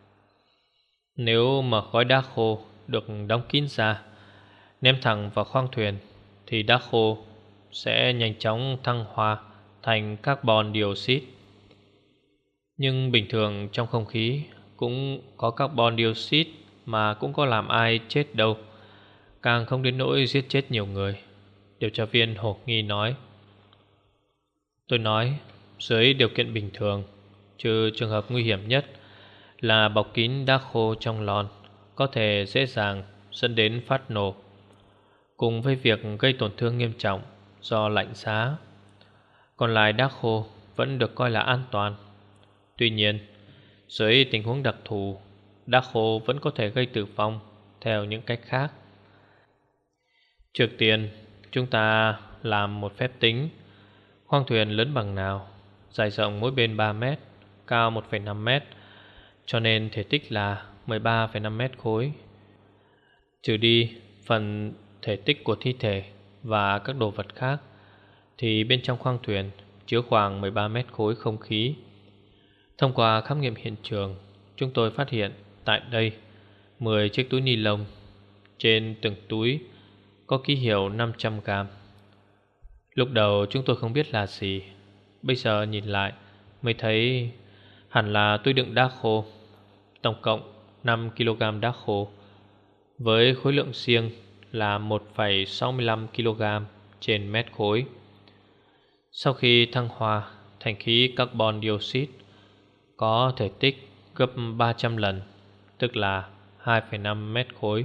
Nếu mà khói đá khô được đóng kín ra, ném thẳng vào khoang thuyền thì đá khô sẽ nhanh chóng thăng hoa thành carbon dioxide. Nhưng bình thường trong không khí cũng có carbon dioxide mà cũng có làm ai chết đâu, càng không đến nỗi giết chết nhiều người. Điều tra viên hồ nghi nói. Tôi nói, dưới điều kiện bình thường, trừ trường hợp nguy hiểm nhất là bọc kín đá khô trong lon, có thể dễ dàng dẫn đến phát nổ, cùng với việc gây tổn thương nghiêm trọng do lạnh giá. Còn lại đá khô vẫn được coi là an toàn. Tuy nhiên, dưới tình huống đặc thù, đá khô vẫn có thể gây tử vong theo những cách khác. Trước tiên, chúng ta làm một phép tính. Khoang thuyền lớn bằng nào, dài rộng mỗi bên ba mét, cao một phẩy năm mét, cho nên thể tích là mười ba phẩy năm mét khối. Trừ đi phần thể tích của thi thể và các đồ vật khác, thì bên trong khoang thuyền chứa khoảng mười ba mét khối không khí. Thông qua khám nghiệm hiện trường, chúng tôi phát hiện tại đây mười chiếc túi ni lông. Trên từng túi có ký hiệu năm trăm gram. Lúc đầu chúng tôi không biết là gì, bây giờ nhìn lại mới thấy hẳn là túi đựng đá khô. Tổng cộng năm ki lô gam đá khô, với khối lượng riêng là một phẩy sáu mươi lăm ki lô gam trên mét khối. Sau khi thăng hoa thành khí carbon dioxide, có thể tích gấp ba trăm lần, tức là hai phẩy năm mét khối.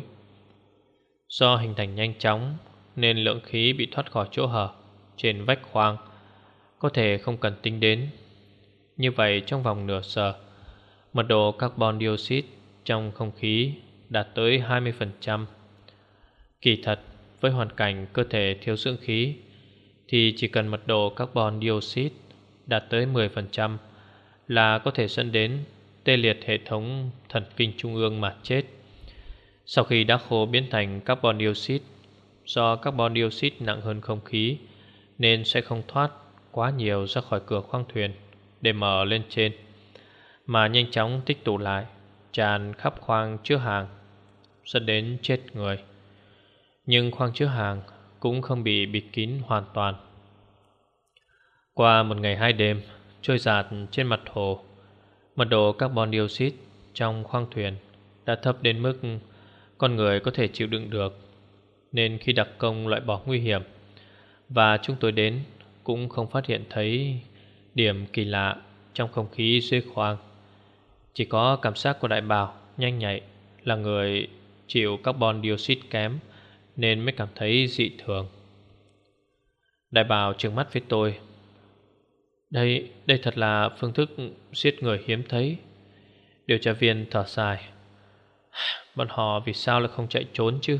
Do hình thành nhanh chóng nên lượng khí bị thoát khỏi chỗ hở trên vách khoang có thể không cần tính đến. Như vậy trong vòng nửa giờ, mật độ carbon dioxide trong không khí đạt tới hai mươi phần trăm. Kỳ thật, với hoàn cảnh cơ thể thiếu dưỡng khí thì chỉ cần mật độ carbon dioxide đạt tới mười phần trăm là có thể dẫn đến tê liệt hệ thống thần kinh trung ương mà chết. Sau khi đá khô biến thành carbon dioxide, do carbon dioxide nặng hơn không khí nên sẽ không thoát quá nhiều ra khỏi cửa khoang thuyền để mở lên trên, mà nhanh chóng tích tụ lại, tràn khắp khoang chứa hàng, dẫn đến chết người. Nhưng khoang chứa hàng cũng không bị bịt kín hoàn toàn. Qua một ngày hai đêm trôi dạt trên mặt hồ, mật độ carbon dioxide trong khoang thuyền đã thấp đến mức con người có thể chịu đựng được. Nên khi đặc công loại bỏ nguy hiểm và chúng tôi đến, cũng không phát hiện thấy điểm kỳ lạ trong không khí dưới khoang. Chỉ có cảm giác của đại bào nhanh nhạy, là người chịu carbon dioxide kém nên mới cảm thấy dị thường. Đại bào trừng mắt với tôi. Đây, đây thật là phương thức giết người hiếm thấy. Điều tra viên thở dài. Bọn họ vì sao lại không chạy trốn chứ?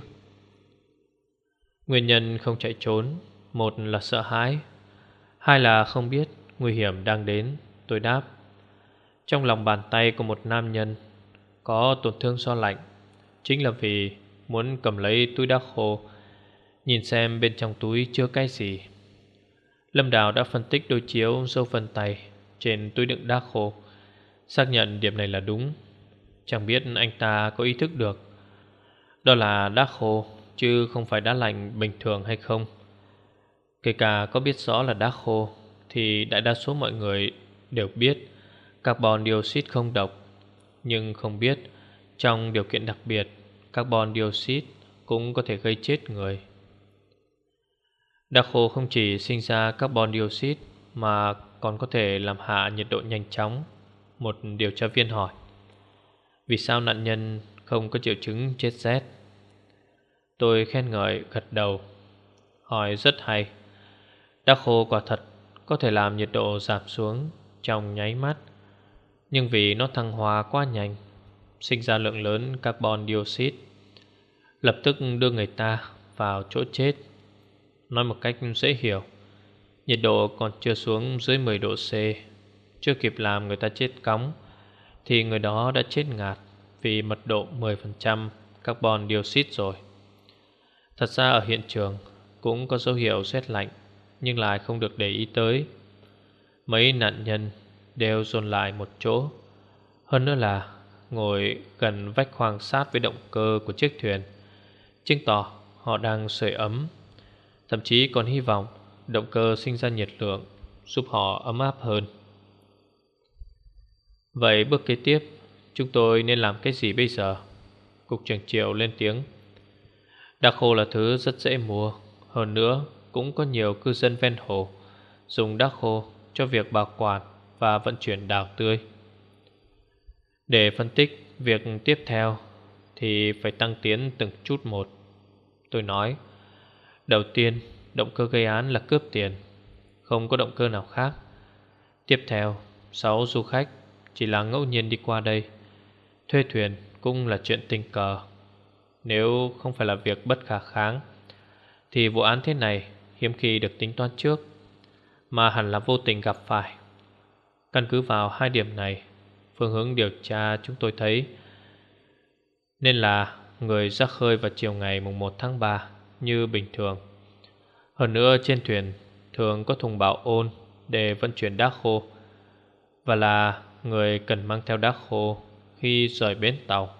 Nguyên nhân không chạy trốn, một là sợ hãi, hai là không biết nguy hiểm đang đến. Tôi đáp. Trong lòng bàn tay của một nam nhân có tổn thương do lạnh, chính là vì muốn cầm lấy túi đá khô, nhìn xem bên trong túi chứa cái gì. Lâm Đào đã phân tích đối chiếu dấu vân tay trên túi đựng đá khô, xác nhận điểm này là đúng. Chẳng biết anh ta có ý thức được đó là đá khô chứ không phải đá lạnh bình thường hay không. Kể cả có biết rõ là đá khô thì đại đa số mọi người đều biết carbon dioxide không độc, nhưng không biết trong điều kiện đặc biệt carbon dioxide cũng có thể gây chết người. Đá khô không chỉ sinh ra carbon dioxide mà còn có thể làm hạ nhiệt độ nhanh chóng. Một điều tra viên hỏi. Vì sao nạn nhân không có triệu chứng chết rét? Tôi khen ngợi gật đầu. Hỏi rất hay. Đá khô quả thật có thể làm nhiệt độ giảm xuống trong nháy mắt, nhưng vì nó thăng hoa quá nhanh, sinh ra lượng lớn carbon dioxide, lập tức đưa người ta vào chỗ chết. Nói một cách dễ hiểu, nhiệt độ còn chưa xuống dưới mười độ C, chưa kịp làm người ta chết cóng, thì người đó đã chết ngạt vì mật độ mười phần trăm carbon dioxide rồi. Thật ra ở hiện trường cũng có dấu hiệu rét lạnh, nhưng lại không được để ý tới. Mấy nạn nhân đều dồn lại một chỗ, hơn nữa là ngồi gần vách khoang sát với động cơ của chiếc thuyền, chứng tỏ họ đang sưởi ấm. Thậm chí còn hy vọng động cơ sinh ra nhiệt lượng giúp họ ấm áp hơn. Vậy bước kế tiếp chúng tôi nên làm cái gì bây giờ? Cục trưởng Triệu lên tiếng. Đá khô là thứ rất dễ mua, hơn nữa cũng có nhiều cư dân ven hồ dùng đá khô cho việc bảo quản và vận chuyển đào tươi. Để phân tích việc tiếp theo thì phải tăng tiến từng chút một. Tôi nói, đầu tiên, động cơ gây án là cướp tiền, không có động cơ nào khác. Tiếp theo, sáu du khách chỉ là ngẫu nhiên đi qua đây. Thuê thuyền cũng là chuyện tình cờ. Nếu không phải là việc bất khả kháng thì vụ án thế này hiếm khi được tính toán trước, mà hẳn là vô tình gặp phải. Căn cứ vào hai điểm này, phương hướng điều tra chúng tôi thấy nên là người ra khơi vào chiều ngày mùng một tháng ba như bình thường. Hơn nữa trên thuyền thường có thùng bảo ôn để vận chuyển đá khô, và là người cần mang theo đá khô khi rời bến tàu.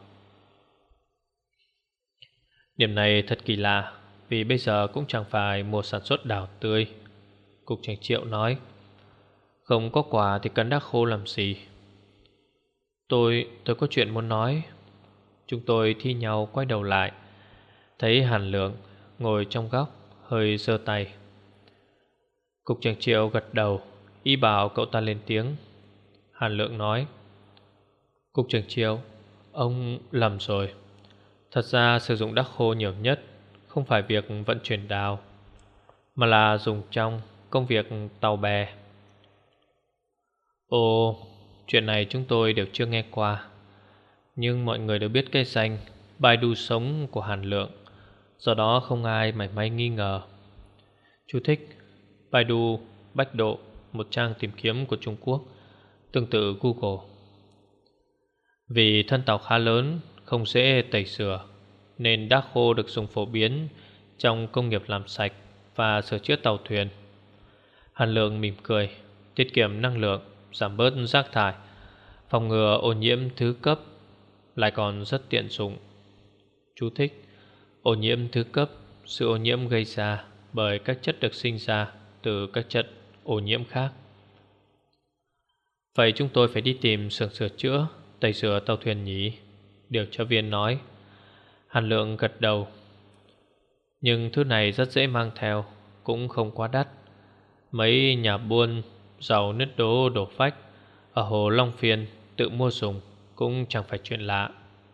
Điểm này thật kỳ lạ, vì bây giờ cũng chẳng phải mùa sản xuất đào tươi. Cục trưởng Triệu nói, không có quả thì cần đá khô làm gì? Tôi, tôi có chuyện muốn nói. Chúng tôi thi nhau quay đầu lại, thấy Hàn Lượng ngồi trong góc, hơi giơ tay. Cục trưởng Triệu gật đầu, ý bảo cậu ta lên tiếng. Hàn Lượng nói, Cục trưởng Triệu, ông lầm rồi. Thật ra sử dụng đá khô nhiều nhất không phải việc vận chuyển đào, mà là dùng trong công việc tàu bè. Ồ, chuyện này chúng tôi đều chưa nghe qua. Nhưng mọi người đều biết cái danh Baidu sống của Hàn Lượng, do đó không ai mảy may nghi ngờ. Chú thích: Baidu, Bách Độ, một trang tìm kiếm của Trung Quốc, tương tự Google. Vì thân tàu khá lớn, không dễ tẩy rửa, nên đá khô được dùng phổ biến trong công nghiệp làm sạch và sửa chữa tàu thuyền. Hàn Lượng mỉm cười, tiết kiệm năng lượng, giảm bớt rác thải, phòng ngừa ô nhiễm thứ cấp, lại còn rất tiện dụng. Chú thích: ô nhiễm thứ cấp, sự ô nhiễm gây ra bởi các chất được sinh ra từ các chất ô nhiễm khác. Vậy chúng tôi phải đi tìm xưởng sửa chữa, tẩy rửa tàu thuyền nhỉ? Điều tra viên nói. Hàn Lượng gật đầu. Nhưng thứ này rất dễ mang theo, cũng không quá đắt. Mấy nhà buôn giàu nứt đố đổ phách ở hồ Long Phiên tự mua dùng cũng chẳng phải chuyện lạ.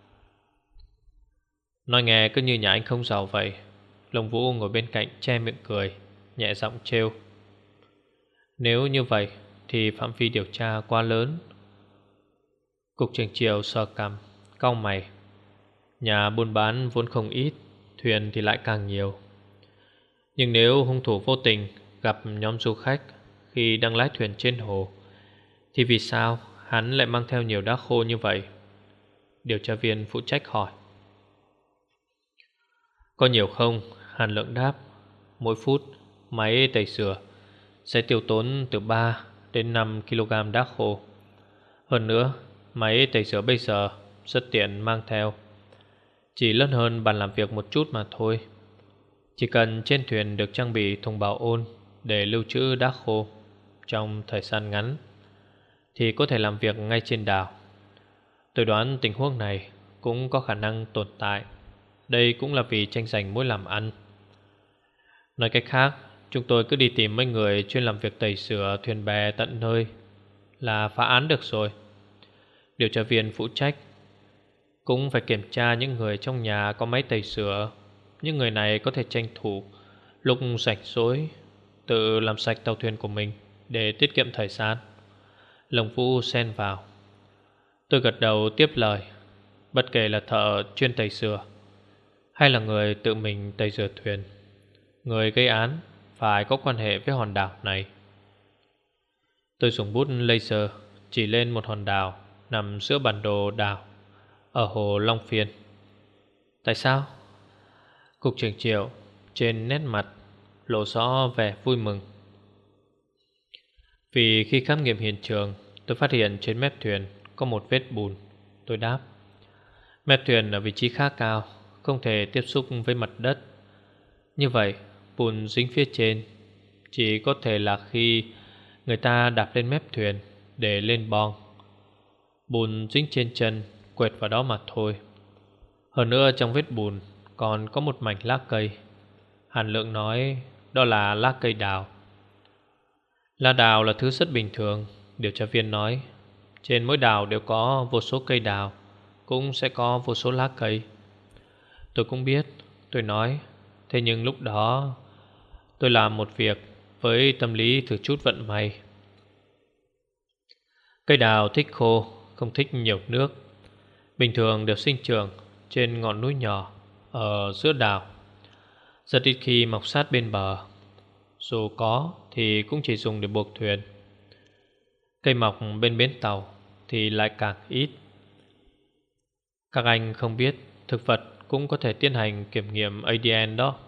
Nói nghe cứ như nhà anh không giàu vậy. Lông Vũ ngồi bên cạnh che miệng cười, nhẹ giọng trêu. Nếu như vậy thì phạm vi điều tra quá lớn. Cục trưởng Triều sờ cằm, cau mày. Nhà buôn bán vốn không ít, thuyền thì lại càng nhiều. Nhưng nếu hung thủ vô tình gặp nhóm du khách khi đang lái thuyền trên hồ, thì vì sao hắn lại mang theo nhiều đá khô như vậy? Điều tra viên phụ trách hỏi. Có nhiều không? Hàn Lượng đáp. Mỗi phút máy tẩy rửa sẽ tiêu tốn từ ba đến năm ki lô gam đá khô. Hơn nữa, máy tẩy rửa bây giờ rất tiện mang theo, chỉ lớn hơn bàn làm việc một chút mà thôi. Chỉ cần trên thuyền được trang bị thùng bảo ôn để lưu trữ đá khô trong thời gian ngắn thì có thể làm việc ngay trên đảo. Tôi đoán tình huống này cũng có khả năng tồn tại. Đây cũng là vì tranh giành mối làm ăn. Nói cách khác, chúng tôi cứ đi tìm mấy người chuyên làm việc tẩy rửa thuyền bè tận nơi là phá án được rồi. Điều tra viên phụ trách. Cũng phải kiểm tra những người trong nhà có máy tẩy rửa. Những người này có thể tranh thủ lúc rảnh rỗi tự làm sạch tàu thuyền của mình để tiết kiệm thời gian. Lồng Vũ xen vào. Tôi gật đầu tiếp lời. Bất kể là thợ chuyên tẩy rửa hay là người tự mình tẩy rửa thuyền, người gây án phải có quan hệ với hòn đảo này. Tôi dùng bút laser chỉ lên một hòn đảo nằm giữa bản đồ đảo ở hồ Long Phiên. Tại sao? Cục trưởng Triệu trên nét mặt lộ rõ vẻ vui mừng. Vì khi khám nghiệm hiện trường, tôi phát hiện trên mép thuyền có một vết bùn. Tôi đáp. Mép thuyền ở vị trí khá cao, không thể tiếp xúc với mặt đất. Như vậy, bùn dính phía trên chỉ có thể là khi người ta đạp lên mép thuyền để lên boong. Bùn dính trên chân, quệt vào đó mà thôi. Hơn nữa trong vết bùn còn có một mảnh lá cây. Hàn Lượng nói đó là lá cây đào. Lá đào là thứ rất bình thường, điều tra viên nói. Trên mỗi đào đều có vô số cây đào, cũng sẽ có vô số lá cây. Tôi cũng biết, tôi nói. Thế nhưng lúc đó tôi làm một việc với tâm lý thử chút vận may. Cây đào thích khô, không thích nhiều nước. Bình thường đều sinh trưởng trên ngọn núi nhỏ ở giữa đảo, rất ít khi mọc sát bên bờ. Dù có thì cũng chỉ dùng để buộc thuyền. Cây mọc bên bến tàu thì lại càng ít. Các anh không biết thực vật cũng có thể tiến hành kiểm nghiệm a đê en đó.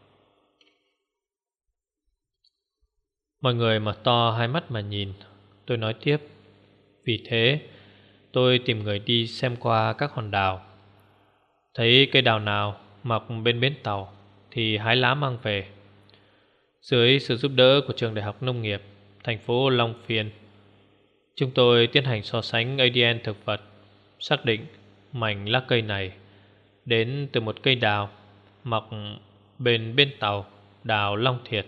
Mọi người mở to hai mắt mà nhìn. Tôi nói tiếp. Vì thế tôi tìm người đi xem qua các hòn đảo. Thấy cây đào nào mọc bên bến tàu thì hái lá mang về. Dưới sự giúp đỡ của trường đại học nông nghiệp thành phố Long Phiên, chúng tôi tiến hành so sánh a đê en thực vật, xác định mảnh lá cây này đến từ một cây đào mọc bên bên tàu đào Long Thiệt.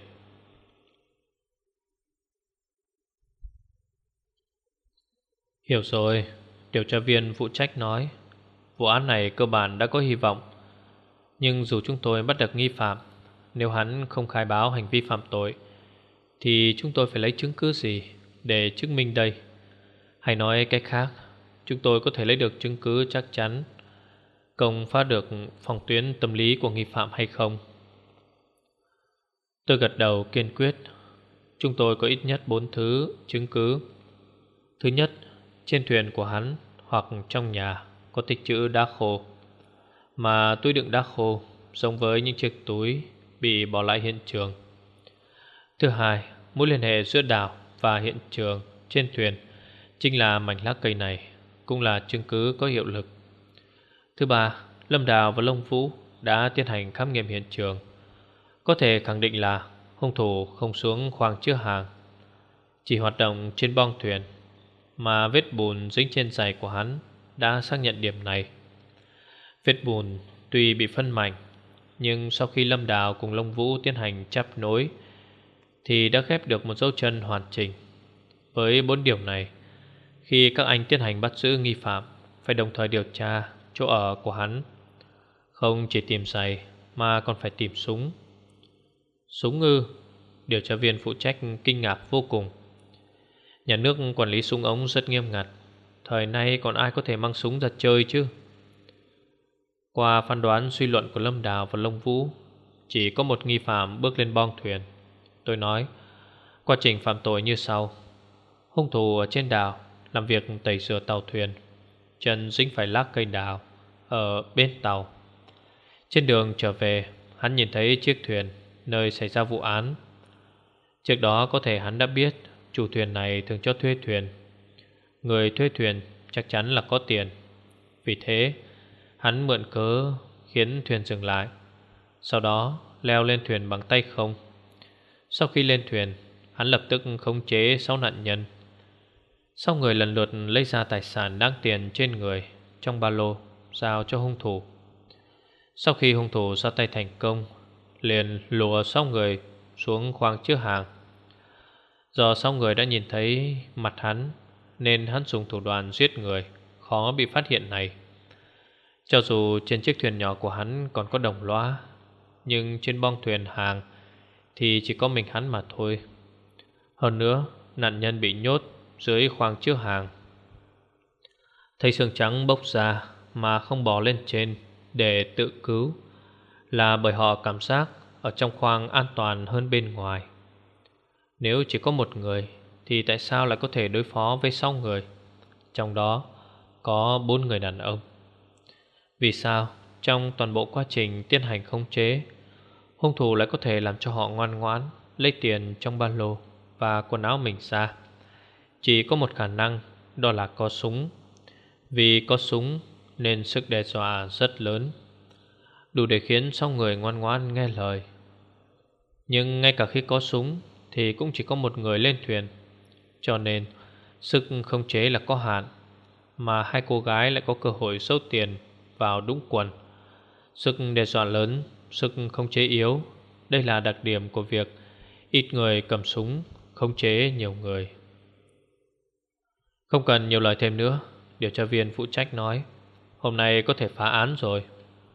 Hiểu rồi, điều tra viên phụ trách nói. Vụ án này cơ bản đã có hy vọng. Nhưng dù chúng tôi bắt được nghi phạm, nếu hắn không khai báo hành vi phạm tội, thì chúng tôi phải lấy chứng cứ gì để chứng minh đây? Hay nói cách khác, chúng tôi có thể lấy được chứng cứ chắc chắn công phá được phòng tuyến tâm lý của nghi phạm hay không? Tôi gật đầu kiên quyết. Chúng tôi có ít nhất bốn thứ chứng cứ. Thứ nhất, trên thuyền của hắn hoặc trong nhà có tích trữ đá khô, mà túi đựng đá khô giống với những chiếc túi bị bỏ lại hiện trường. Thứ hai, mối liên hệ giữa đảo và hiện trường trên thuyền chính là mảnh lá cây này, cũng là chứng cứ có hiệu lực. Thứ ba, Lâm Đào và Long Vũ đã tiến hành khám nghiệm hiện trường, có thể khẳng định là hung thủ không xuống khoang chứa hàng, chỉ hoạt động trên bong thuyền, mà vết bùn dính trên giày của hắn đã xác nhận điểm này. Vết bùn tuy bị phân mảnh, nhưng sau khi Lâm Đào cùng Long Vũ tiến hành chắp nối thì đã ghép được một dấu chân hoàn chỉnh. Với bốn điều này, khi các anh tiến hành bắt giữ nghi phạm, phải đồng thời điều tra chỗ ở của hắn. Không chỉ tìm giày mà còn phải tìm súng. Súng ư? Điều tra viên phụ trách kinh ngạc vô cùng. Nhà nước quản lý súng ống rất nghiêm ngặt. Thời nay còn ai có thể mang súng ra chơi chứ? Qua phán đoán suy luận của Lâm Đào và Long Vũ, chỉ có một nghi phạm bước lên bong thuyền. Tôi nói, quá trình phạm tội như sau. Hung thủ ở trên đảo làm việc tẩy rửa tàu thuyền, chân dính phải lá cây đào ở bên tàu. Trên đường trở về, hắn nhìn thấy chiếc thuyền nơi xảy ra vụ án. Trước đó có thể hắn đã biết chủ thuyền này thường cho thuê thuyền. Người thuê thuyền chắc chắn là có tiền. Vì thế hắn mượn cớ khiến thuyền dừng lại, sau đó leo lên thuyền bằng tay không. Sau khi lên thuyền, hắn lập tức khống chế sáu nạn nhân. Sau người lần lượt lấy ra tài sản đáng tiền trên người trong ba lô, giao cho hung thủ. Sau khi hung thủ ra tay thành công, liền lùa sáu người xuống khoang chứa hàng. Do sáu người đã nhìn thấy mặt hắn, nên hắn dùng thủ đoạn giết người khó bị phát hiện này. Cho dù trên chiếc thuyền nhỏ của hắn còn có đồng loa, nhưng trên bong thuyền hàng thì chỉ có mình hắn mà thôi. Hơn nữa, nạn nhân bị nhốt dưới khoang chứa hàng. Thấy xương trắng bốc ra mà không bò lên trên để tự cứu là bởi họ cảm giác ở trong khoang an toàn hơn bên ngoài. Nếu chỉ có một người thì tại sao lại có thể đối phó với sáu người, trong đó có bốn người đàn ông? Vì sao trong toàn bộ quá trình tiến hành khống chế, hung thủ lại có thể làm cho họ ngoan ngoãn lấy tiền trong ba lô và quần áo mình ra? Chỉ có một khả năng, đó là có súng. Vì có súng nên sức đe dọa rất lớn, đủ để khiến sáu người ngoan ngoãn nghe lời. Nhưng ngay cả khi có súng thì cũng chỉ có một người lên thuyền, cho nên sức khống chế là có hạn. Mà hai cô gái lại có cơ hội giấu tiền vào đúng quần. Sức đe dọa lớn, sức khống chế yếu. Đây là đặc điểm của việc ít người cầm súng, không khống chế nhiều người. Không cần nhiều lời thêm nữa, điều tra viên phụ trách nói. Hôm nay có thể phá án rồi.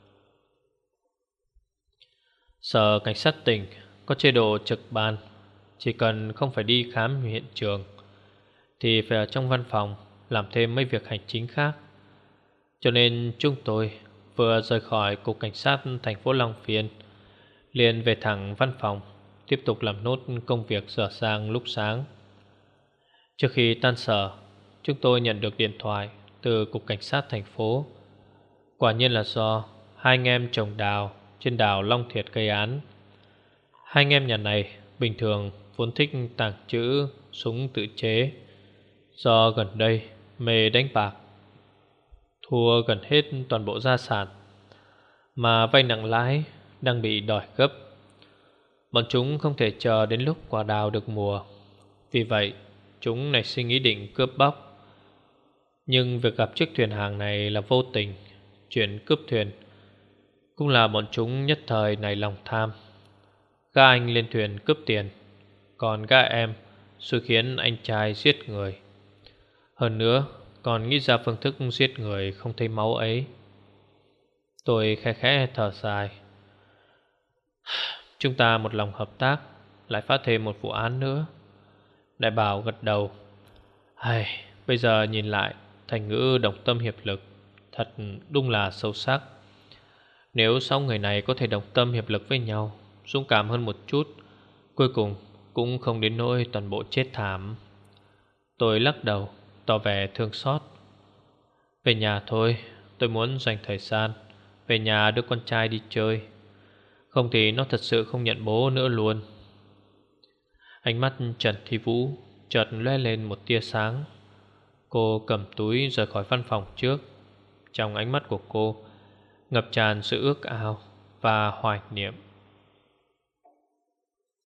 Sở cảnh sát tỉnh có chế độ trực ban. Chỉ cần không phải đi khám hiện trường thì phải ở trong văn phòng làm thêm mấy việc hành chính khác. Cho nên chúng tôi vừa rời khỏi cục cảnh sát thành phố Long Xuyên liền về thẳng văn phòng, tiếp tục làm nốt công việc sửa sang lúc sáng. Trước khi tan sở, chúng tôi nhận được điện thoại từ cục cảnh sát thành phố. Quả nhiên là do hai anh em trồng đào trên đảo Long Thiệt gây án. Hai anh em nhà này bình thường vốn thích tàng trữ súng tự chế. Do gần đây mê đánh bạc, thua gần hết toàn bộ gia sản, mà vay nặng lãi đang bị đòi gấp. Bọn chúng không thể chờ đến lúc quả đào được mùa. Vì vậy chúng nảy sinh ý định cướp bóc. Nhưng việc gặp chiếc thuyền hàng này là vô tình. Chuyện cướp thuyền cũng là bọn chúng nhất thời nảy lòng tham. Các anh lên thuyền cướp tiền, còn các em xui khiến anh trai giết người. Hơn nữa còn nghĩ ra phương thức giết người không thấy máu ấy. Tôi khẽ khẽ thở dài. Chúng ta một lòng hợp tác, lại phát thêm một vụ án nữa. Đại Bảo gật đầu. Hay, bây giờ nhìn lại, thành ngữ đồng tâm hiệp lực thật đúng là sâu sắc. Nếu sáu người này có thể đồng tâm hiệp lực với nhau, dũng cảm hơn một chút, cuối cùng cũng không đến nỗi toàn bộ chết thảm. Tôi lắc đầu, tỏ vẻ thương xót. Về nhà thôi, tôi muốn dành thời gian về nhà đưa con trai đi chơi. Không thì nó thật sự không nhận bố nữa luôn. Ánh mắt Trần Thi Vũ chợt lóe lên một tia sáng. Cô cầm túi rời khỏi văn phòng trước. Trong ánh mắt của cô ngập tràn sự ước ao và hoài niệm.